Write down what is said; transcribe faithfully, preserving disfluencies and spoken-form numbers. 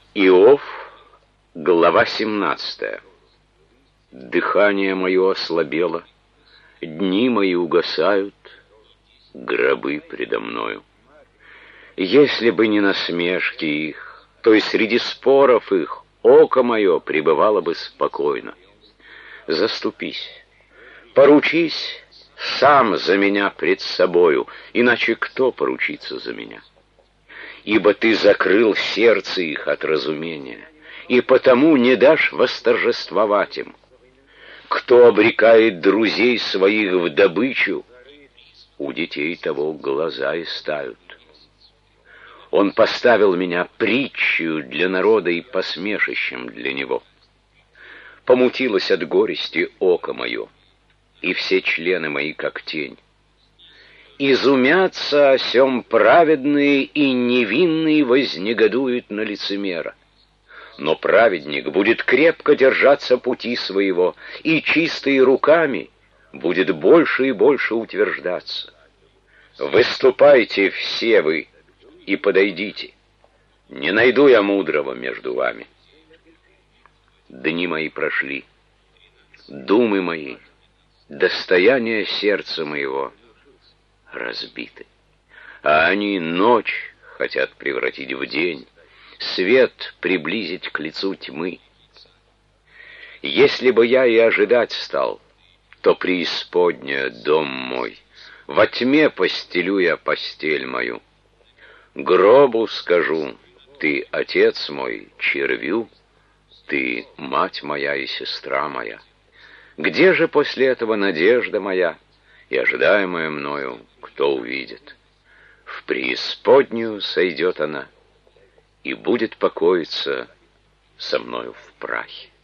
Иов, глава семнадцатая. Дыхание мое ослабело, дни мои угасают, гробы предо мною. Если бы не насмешки их, то и среди споров их око мое пребывало бы спокойно. Заступись, поручись сам за меня пред собою, иначе кто поручится за меня? Ибо ты закрыл сердце их от разумения, и потому не дашь восторжествовать им. Кто обрекает друзей своих в добычу, у детей того глаза истают. Он поставил меня притчью для народа и посмешищем для него. Помутилось от горести око мое, и все члены мои, как тень. Изумятся о сем праведные и невинные вознегодуют на лицемера. Но праведник будет крепко держаться пути своего, и чистые руками будет больше и больше утверждаться. Выступайте все вы и подойдите. Не найду я мудрого между вами. Дни мои прошли, думы мои, достояние сердца моего разбиты, а они ночь хотят превратить в день, свет приблизить к лицу тьмы. Если бы я и ожидать стал, то преисподняя дом мой, во тьме постелю я постель мою. Гробу скажу: ты отец мой, червю, ты мать моя и сестра моя. Где же после этого надежда моя и ожидаемая мною, кто увидит? В преисподнюю сойдет она и будет покоиться со мною в прахе.